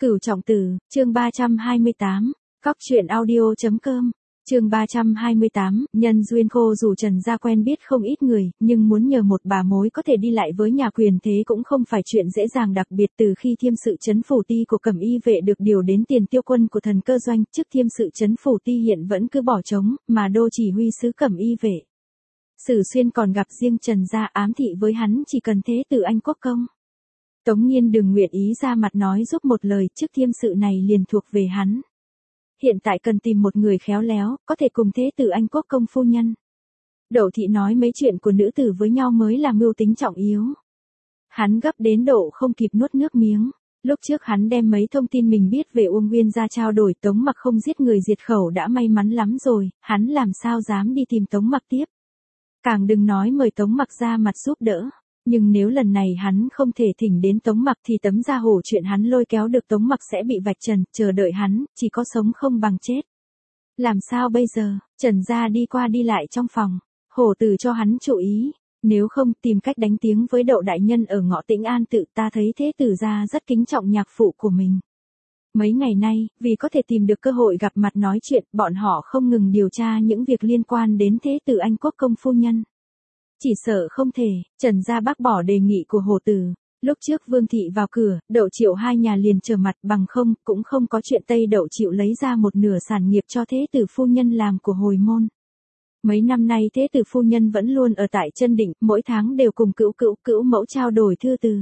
Cửu Trọng Tử, chương 328, Cóc truyện audio.com, chương 328, nhân duyên khô dù Trần gia quen biết không ít người, nhưng muốn nhờ một bà mối có thể đi lại với nhà quyền thế cũng không phải chuyện dễ dàng, đặc biệt từ khi thiêm sự trấn phủ ti của Cẩm Y vệ được điều đến tiền tiêu quân của Thần Cơ Doanh, chức thiêm sự trấn phủ ti hiện vẫn cứ bỏ trống, mà đô chỉ huy sứ Cẩm Y vệ Sử Xuyên còn gặp riêng Trần gia, ám thị với hắn chỉ cần thế tử Anh Quốc công. Tống Nghiên đừng nguyện ý ra mặt nói giúp một lời, chức thiêm sự này liền thuộc về hắn. Hiện tại cần tìm một người khéo léo, có thể cùng thế tử Anh Quốc công phu nhân. Đỗ thị nói mấy chuyện của nữ tử với nhau mới là mưu tính trọng yếu. Hắn gấp đến độ không kịp nuốt nước miếng. Lúc trước hắn đem mấy thông tin mình biết về Uông Nguyên ra trao đổi, Tống Mặc không giết người diệt khẩu đã may mắn lắm rồi, hắn làm sao dám đi tìm Tống Mặc tiếp. Càng đừng nói mời Tống Mặc ra mặt giúp đỡ. Nhưng nếu lần này hắn không thể thỉnh đến Tống Mặc thì tấm da hổ chuyện hắn lôi kéo được Tống Mặc sẽ bị vạch trần, chờ đợi hắn, chỉ có sống không bằng chết. Làm sao bây giờ? Trần gia đi qua đi lại trong phòng, hổ tử cho hắn chú ý, nếu không tìm cách đánh tiếng với Đậu đại nhân ở ngõ Tĩnh An tự, ta thấy thế tử gia rất kính trọng nhạc phụ của mình. Mấy ngày nay, vì có thể tìm được cơ hội gặp mặt nói chuyện, bọn họ không ngừng điều tra những việc liên quan đến thế tử Anh Quốc công phu nhân. Chỉ sợ không thể, Trần gia bác bỏ đề nghị của hổ tử. Lúc trước Vương thị vào cửa, Đậu Triệu hai nhà liền trở mặt, bằng không, cũng không có chuyện Tây Đậu Triệu lấy ra một nửa sản nghiệp cho thế tử phu nhân làm của hồi môn. Mấy năm nay thế tử phu nhân vẫn luôn ở tại Chân Định, mỗi tháng đều cùng cữu mẫu trao đổi thư từ.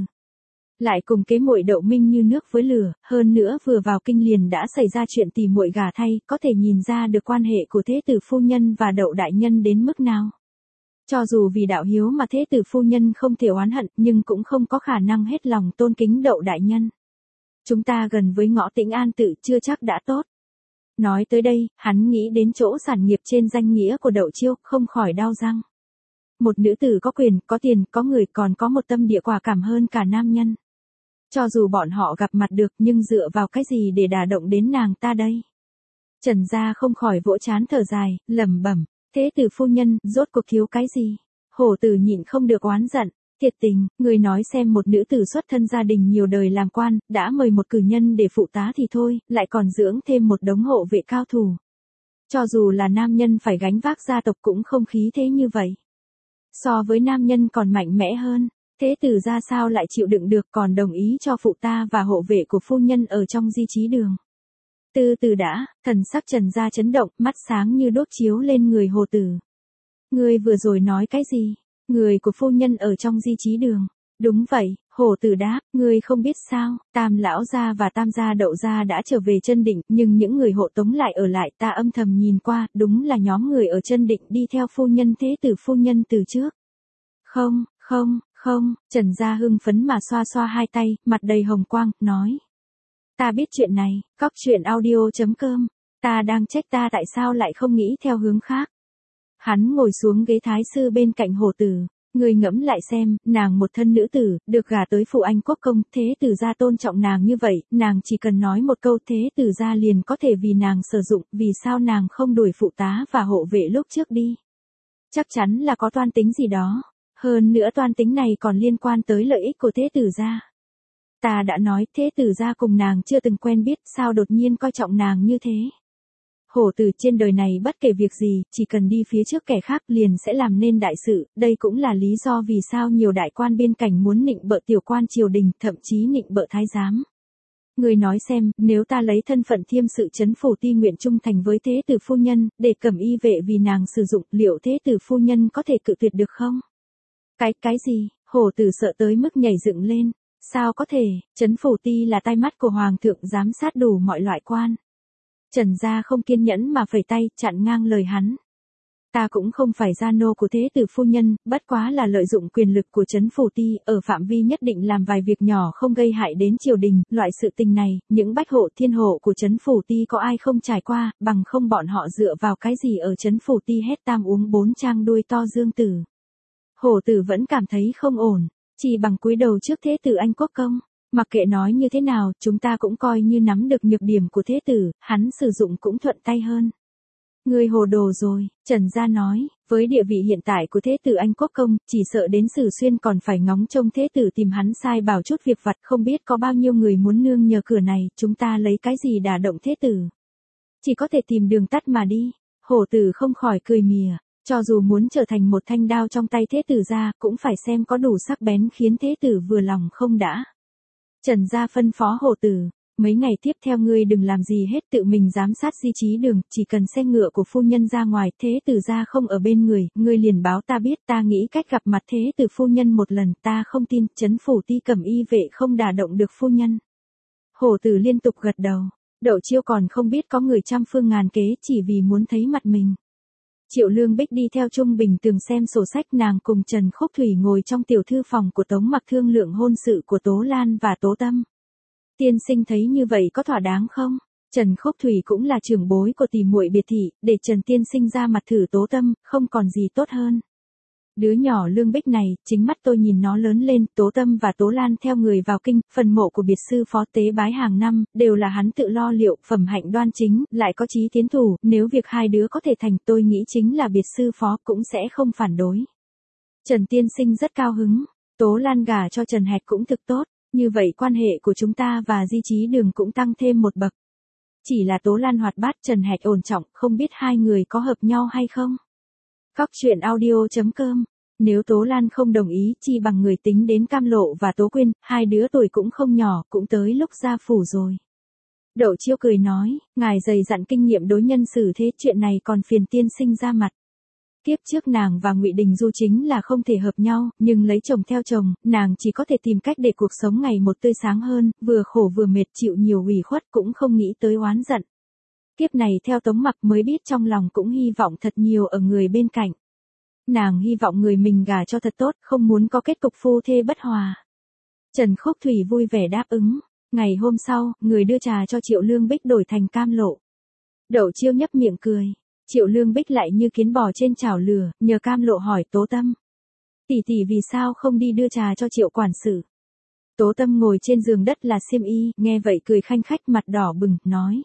Lại cùng kế muội Đậu Minh như nước với lửa, hơn nữa vừa vào kinh liền đã xảy ra chuyện tỉ muội gả thay, có thể nhìn ra được quan hệ của thế tử phu nhân và Đậu đại nhân đến mức nào. Cho dù vì đạo hiếu mà thế tử phu nhân không thể oán hận, nhưng cũng không có khả năng hết lòng tôn kính Đậu đại nhân. Chúng ta gần với ngõ Tĩnh An tự, chưa chắc đã tốt. Nói tới đây, hắn nghĩ đến chỗ sản nghiệp trên danh nghĩa của Đậu Chiêu, không khỏi đau răng. Một nữ tử có quyền, có tiền, có người, còn có một tâm địa quả cảm hơn cả nam nhân. Cho dù bọn họ gặp mặt được, nhưng dựa vào cái gì để đả động đến nàng ta đây? Trần gia không khỏi vỗ trán thở dài, lẩm bẩm. Thế tử phu nhân, rốt cuộc thiếu cái gì? Hổ tử nhịn không được oán giận. Thiệt tình, người nói xem, một nữ tử xuất thân gia đình nhiều đời làm quan, đã mời một cử nhân để phụ tá thì thôi, lại còn dưỡng thêm một đống hộ vệ cao thủ. Cho dù là nam nhân phải gánh vác gia tộc cũng không khí thế như vậy. So với nam nhân còn mạnh mẽ hơn, thế tử ra sao lại chịu đựng được, còn đồng ý cho phụ ta và hộ vệ của phu nhân ở trong di trí đường. Từ từ đã, thần sắc Trần gia chấn động, mắt sáng như đốt chiếu lên người hổ tử. Ngươi vừa rồi nói cái gì? Người của phu nhân ở trong di trí đường. Đúng vậy, hổ tử đáp, ngươi không biết sao, Tam lão gia và Tam gia Đậu gia đã trở về Chân Định, nhưng những người hộ tống lại ở lại, ta âm thầm nhìn qua, đúng là nhóm người ở Chân Định đi theo phu nhân thế tử phu nhân từ trước. Không, Trần gia hưng phấn mà xoa xoa hai tay, mặt đầy hồng quang, nói. Ta biết chuyện này, Cóc truyện audio.com, ta đang trách ta tại sao lại không nghĩ theo hướng khác. Hắn ngồi xuống ghế thái sư bên cạnh hổ tử, người ngẫm lại xem, nàng một thân nữ tử, được gả tới phụ Anh Quốc công, thế tử gia tôn trọng nàng như vậy, nàng chỉ cần nói một câu thế tử gia liền có thể vì nàng sử dụng, vì sao nàng không đuổi phụ tá và hộ vệ lúc trước đi. Chắc chắn là có toan tính gì đó, hơn nữa toan tính này còn liên quan tới lợi ích của thế tử gia. Ta đã nói thế tử gia cùng nàng chưa từng quen biết, sao đột nhiên coi trọng nàng như thế. Hổ tử trên đời này bất kể việc gì, chỉ cần đi phía trước kẻ khác liền sẽ làm nên đại sự, đây cũng là lý do vì sao nhiều đại quan biên cảnh muốn nịnh bợ tiểu quan triều đình, thậm chí nịnh bợ thái giám. Người nói xem, nếu ta lấy thân phận thiêm sự trấn phủ ti nguyện trung thành với thế tử phu nhân, để Cẩm Y vệ vì nàng sử dụng, liệu thế tử phu nhân có thể cự tuyệt được không? Cái gì? Hổ tử sợ tới mức nhảy dựng lên. Sao có thể, trấn phủ ti là tai mắt của hoàng thượng, giám sát đủ mọi loại quan. Trần gia không kiên nhẫn mà phẩy tay, chặn ngang lời hắn. Ta cũng không phải gia nô của thế tử phu nhân, bất quá là lợi dụng quyền lực của trấn phủ ti, ở phạm vi nhất định làm vài việc nhỏ không gây hại đến triều đình, loại sự tình này, những bách hộ thiên hộ của trấn phủ ti có ai không trải qua, bằng không bọn họ dựa vào cái gì ở trấn phủ ti hét tam uống bốn trang đuôi to dương tử. Hổ tử vẫn cảm thấy không ổn. Chỉ bằng cúi đầu trước thế tử Anh Quốc công, mặc kệ nói như thế nào, chúng ta cũng coi như nắm được nhược điểm của thế tử, hắn sử dụng cũng thuận tay hơn. Ngươi hồ đồ rồi, Trần Gia nói, với địa vị hiện tại của thế tử Anh Quốc công, chỉ sợ đến Sử Xuyên còn phải ngóng trông thế tử tìm hắn sai bảo chút việc vặt, không biết có bao nhiêu người muốn nương nhờ cửa này, chúng ta lấy cái gì đả động thế tử. Chỉ có thể tìm đường tắt mà đi. Hổ tử không khỏi cười mỉa, cho dù muốn trở thành một thanh đao trong tay thế tử gia, cũng phải xem có đủ sắc bén khiến thế tử vừa lòng không đã. Trần Gia phân phó Hổ tử, mấy ngày tiếp theo ngươi đừng làm gì hết, tự mình giám sát Di Chí Đường, chỉ cần xe ngựa của phu nhân ra ngoài, thế tử gia không ở bên người, ngươi liền báo ta biết, ta nghĩ cách gặp mặt thế tử phu nhân một lần, ta không tin, trấn phủ Ti Cẩm y vệ không đả động được phu nhân. Hổ tử liên tục gật đầu, Đậu Chiêu còn không biết có người trăm phương ngàn kế chỉ vì muốn thấy mặt mình. Triệu Lương Bích đi theo Trung Bình Tường xem sổ sách, nàng cùng Trần Khúc Thủy ngồi trong tiểu thư phòng của Tống Mặc thương lượng hôn sự của Tố Lan và Tố Tâm. Tiên sinh thấy như vậy có thỏa đáng không? Trần Khúc Thủy cũng là trưởng bối của tỷ muội biệt thị, để Trần tiên sinh ra mặt thử Tố Tâm, không còn gì tốt hơn. Đứa nhỏ Lương Bích này, chính mắt tôi nhìn nó lớn lên, Tố Tâm và Tố Lan theo người vào kinh, phần mộ của biệt sư phó tế bái hàng năm, đều là hắn tự lo liệu, phẩm hạnh đoan chính, lại có chí tiến thủ, nếu việc hai đứa có thể thành, tôi nghĩ chính là biệt sư phó cũng sẽ không phản đối. Trần tiên sinh rất cao hứng, Tố Lan gả cho Trần Hạch cũng thực tốt, như vậy quan hệ của chúng ta và Di Chí Đường cũng tăng thêm một bậc. Chỉ là Tố Lan hoạt bát, Trần Hạch ổn trọng, không biết hai người có hợp nhau hay không? Cóc truyện audio.com. Nếu Tố Lan không đồng ý, chi bằng người tính đến Cam Lộ và Tố Quyên, hai đứa tuổi cũng không nhỏ, cũng tới lúc ra phủ rồi. Đậu Chiêu cười nói, ngài dày dặn kinh nghiệm đối nhân xử thế, chuyện này còn phiền tiên sinh ra mặt. Kiếp trước nàng và Ngụy Đình Du chính là không thể hợp nhau, nhưng lấy chồng theo chồng, nàng chỉ có thể tìm cách để cuộc sống ngày một tươi sáng hơn, vừa khổ vừa mệt, chịu nhiều ủy khuất, cũng không nghĩ tới oán giận. Kiếp này theo Tống Mặc mới biết trong lòng cũng hy vọng thật nhiều ở người bên cạnh. Nàng hy vọng người mình gả cho thật tốt, không muốn có kết cục phu thê bất hòa. Trần Khúc Thủy vui vẻ đáp ứng. Ngày hôm sau, người đưa trà cho Triệu Lương Bích đổi thành Cam Lộ. Đậu Chiêu nhấp miệng cười. Triệu Lương Bích lại như kiến bò trên chảo lửa, nhờ Cam Lộ hỏi Tố Tâm. Tỷ tỷ vì sao không đi đưa trà cho Triệu quản sự? Tố Tâm ngồi trên giường đất là xiêm y, nghe vậy cười khanh khách mặt đỏ bừng, nói.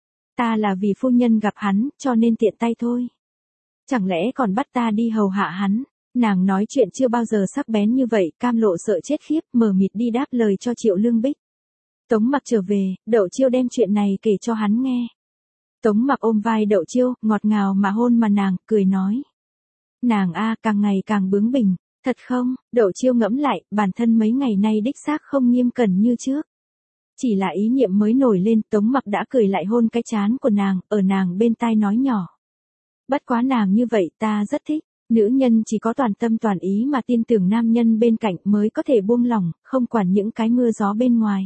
Ta là vì phu nhân gặp hắn, cho nên tiện tay thôi. Chẳng lẽ còn bắt ta đi hầu hạ hắn? Nàng nói chuyện chưa bao giờ sắc bén như vậy, Cam Lộ sợ chết khiếp, mờ mịt đi đáp lời cho Triệu Lương Bích. Tống Mặc trở về, Đậu Chiêu đem chuyện này kể cho hắn nghe. Tống Mặc ôm vai Đậu Chiêu, ngọt ngào mà hôn mà nàng, cười nói. Nàng càng ngày càng bướng bỉnh, thật không? Đậu Chiêu ngẫm lại, bản thân mấy ngày nay đích xác không nghiêm cẩn như trước. Chỉ là ý niệm mới nổi lên, Tống Mặc đã cười lại hôn cái trán của nàng, ở nàng bên tai nói nhỏ. Bất quá nàng như vậy ta rất thích, nữ nhân chỉ có toàn tâm toàn ý mà tin tưởng nam nhân bên cạnh mới có thể buông lỏng, không quản những cái mưa gió bên ngoài.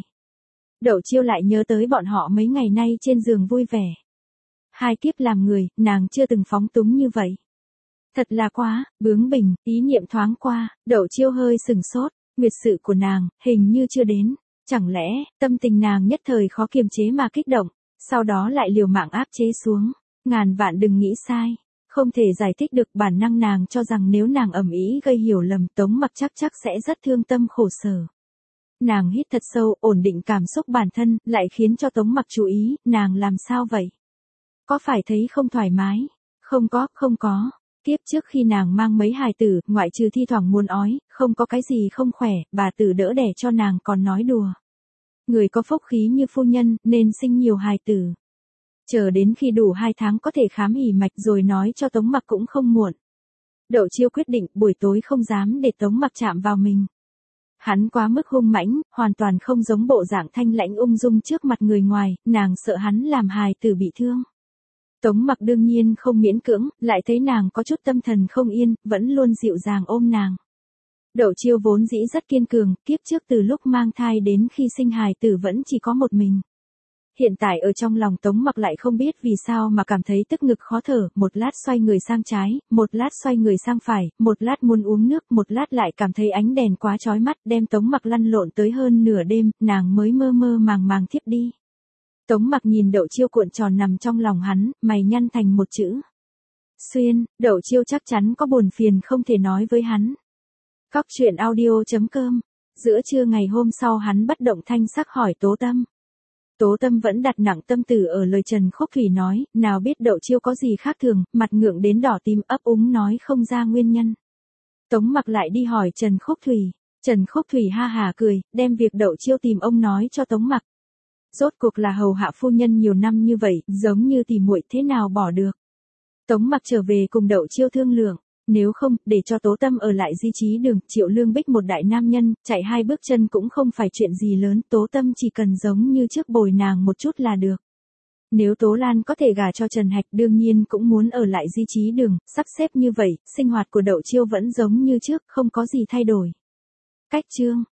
Đậu Chiêu lại nhớ tới bọn họ mấy ngày nay trên giường vui vẻ. Hai kiếp làm người, nàng chưa từng phóng túng như vậy. Thật là quá, bướng bỉnh, ý niệm thoáng qua, Đậu Chiêu hơi sừng sốt, nguyệt sự của nàng, hình như chưa đến. Chẳng lẽ, tâm tình nàng nhất thời khó kiềm chế mà kích động, sau đó lại liều mạng áp chế xuống. Ngàn vạn đừng nghĩ sai, không thể giải thích được, bản năng nàng cho rằng nếu nàng ầm ĩ gây hiểu lầm, Tống Mặc chắc sẽ rất thương tâm khổ sở. Nàng hít thật sâu, ổn định cảm xúc bản thân, lại khiến cho Tống Mặc chú ý, nàng làm sao vậy? Có phải thấy không thoải mái? Không có. Tiếp trước khi nàng mang mấy hài tử, ngoại trừ thi thoảng muốn ói, không có cái gì không khỏe, bà tử đỡ đẻ cho nàng còn nói đùa. Người có phúc khí như phu nhân, nên sinh nhiều hài tử. Chờ đến khi đủ 2 tháng có thể khám hỉ mạch rồi nói cho Tống Mặc cũng không muộn. Đậu Chiêu quyết định buổi tối không dám để Tống Mặc chạm vào mình. Hắn quá mức hung mãnh, hoàn toàn không giống bộ dạng thanh lãnh ung dung trước mặt người ngoài, nàng sợ hắn làm hài tử bị thương. Tống Mặc đương nhiên không miễn cưỡng, lại thấy nàng có chút tâm thần không yên, vẫn luôn dịu dàng ôm nàng. Đậu Chiêu vốn dĩ rất kiên cường, kiếp trước từ lúc mang thai đến khi sinh hài tử vẫn chỉ có một mình. Hiện tại ở trong lòng Tống Mặc lại không biết vì sao mà cảm thấy tức ngực khó thở, một lát xoay người sang trái, một lát xoay người sang phải, một lát muốn uống nước, một lát lại cảm thấy ánh đèn quá chói mắt, đem Tống Mặc lăn lộn tới hơn nửa đêm, nàng mới mơ mơ màng màng thiếp đi. Tống Mặc nhìn Đậu Chiêu cuộn tròn nằm trong lòng hắn, mày nhăn thành một chữ. Xuyên, Đậu Chiêu chắc chắn có buồn phiền không thể nói với hắn. Cóc truyện audio.com. Giữa trưa ngày hôm sau hắn bất động thanh sắc hỏi Tố Tâm. Tố Tâm vẫn đặt nặng tâm tư ở lời Trần Khúc Thủy nói, nào biết Đậu Chiêu có gì khác thường, mặt ngượng đến đỏ tím ấp úng nói không ra nguyên nhân. Tống Mặc lại đi hỏi Trần Khúc Thủy. Trần Khúc Thủy ha hà cười, đem việc Đậu Chiêu tìm ông nói cho Tống Mặc. Rốt cuộc là hầu hạ phu nhân nhiều năm như vậy, giống như tỉ muội thế nào bỏ được. Tống Mặc trở về cùng Đậu Chiêu thương lượng, nếu không, để cho Tố Tâm ở lại Di Chí Đường, Triệu Lương Bích một đại nam nhân, chạy 2 bước chân cũng không phải chuyện gì lớn, Tố Tâm chỉ cần giống như trước bồi nàng một chút là được. Nếu Tố Lan có thể gả cho Trần Hạch đương nhiên cũng muốn ở lại Di Chí Đường, sắp xếp như vậy, sinh hoạt của Đậu Chiêu vẫn giống như trước, không có gì thay đổi. Cách chương